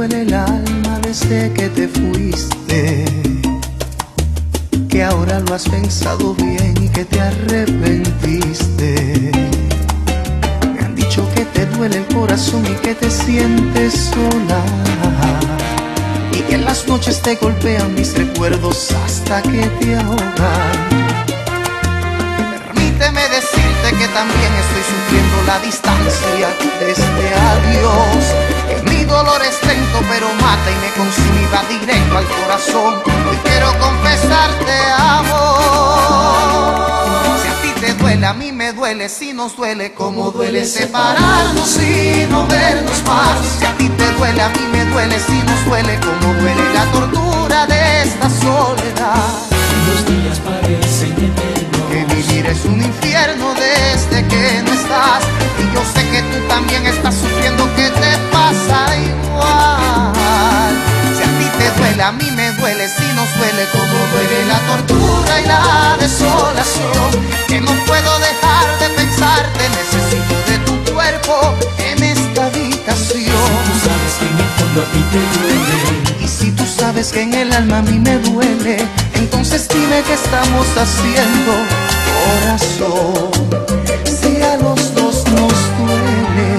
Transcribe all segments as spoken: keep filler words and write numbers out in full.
duele el alma desde que te fuiste, que ahora lo has pensado bien y que te arrepentiste. Me han dicho que te duele el corazón y que te sientes sola, y que en las noches te golpean mis recuerdos hasta que te ahogan. Permíteme decirte que también estoy sufriendo la distancia de este adiós, que mi dolor es lento pero mata y me consume y va directo al corazón. Hoy quiero confesarte amor. Si a ti te duele, a mí me duele. Si nos duele, como duele separarnos y no vernos más. Si a ti te duele, a mí me duele. Si nos duele, como duele la tortura de esta soledad. Los días parecen eternos, que vivir es un infierno desde que no estás. Y yo sé que tú también estás sufriendo, que te pasa igual. Si a ti te duele, a mí me duele. Si nos duele, como duele la tortura y la desolación, que no puedo dejar de pensarte. Necesito de tu cuerpo en esta habitación. tú sabes que en el fondo a ti te duele. Y si tú sabes que en el alma a mí me duele, entonces dime qué estamos haciendo, corazón, si a los dos nos duele.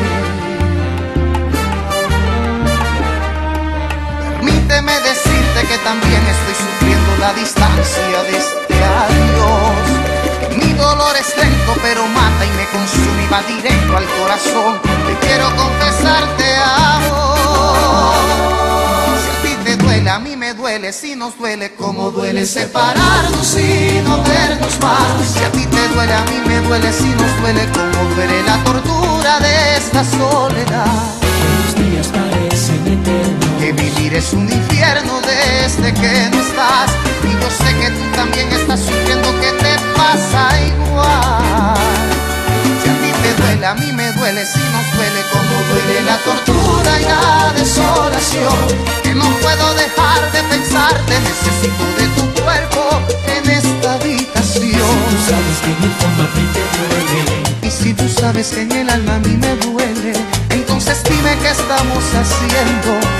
Permíteme decirte que también estoy sufriendo la distancia de este adiós, que mi dolor es lento pero mata y me consume y va directo al corazón. Te quiero confesarte amor. A mí me duele, si nos duele, como duele separarnos y no vernos más. Si a ti te duele, a mí me duele. Si nos duele, como duele la tortura de esta soledad. Los días parecen eternos, Que vivir es un infierno desde que no estás. Y yo sé que tú también estás sufriendo, que te pasa igual. Si a ti te duele, a mí me duele. Si nos duele, como duele la tortura y la desolación, que no puedo dejar de pensarte. Necesito de tu cuerpo en esta habitación. tú sabes que en el fondo a ti te duele. Y si tú sabes que en el alma a mí me duele, entonces dime qué estamos haciendo,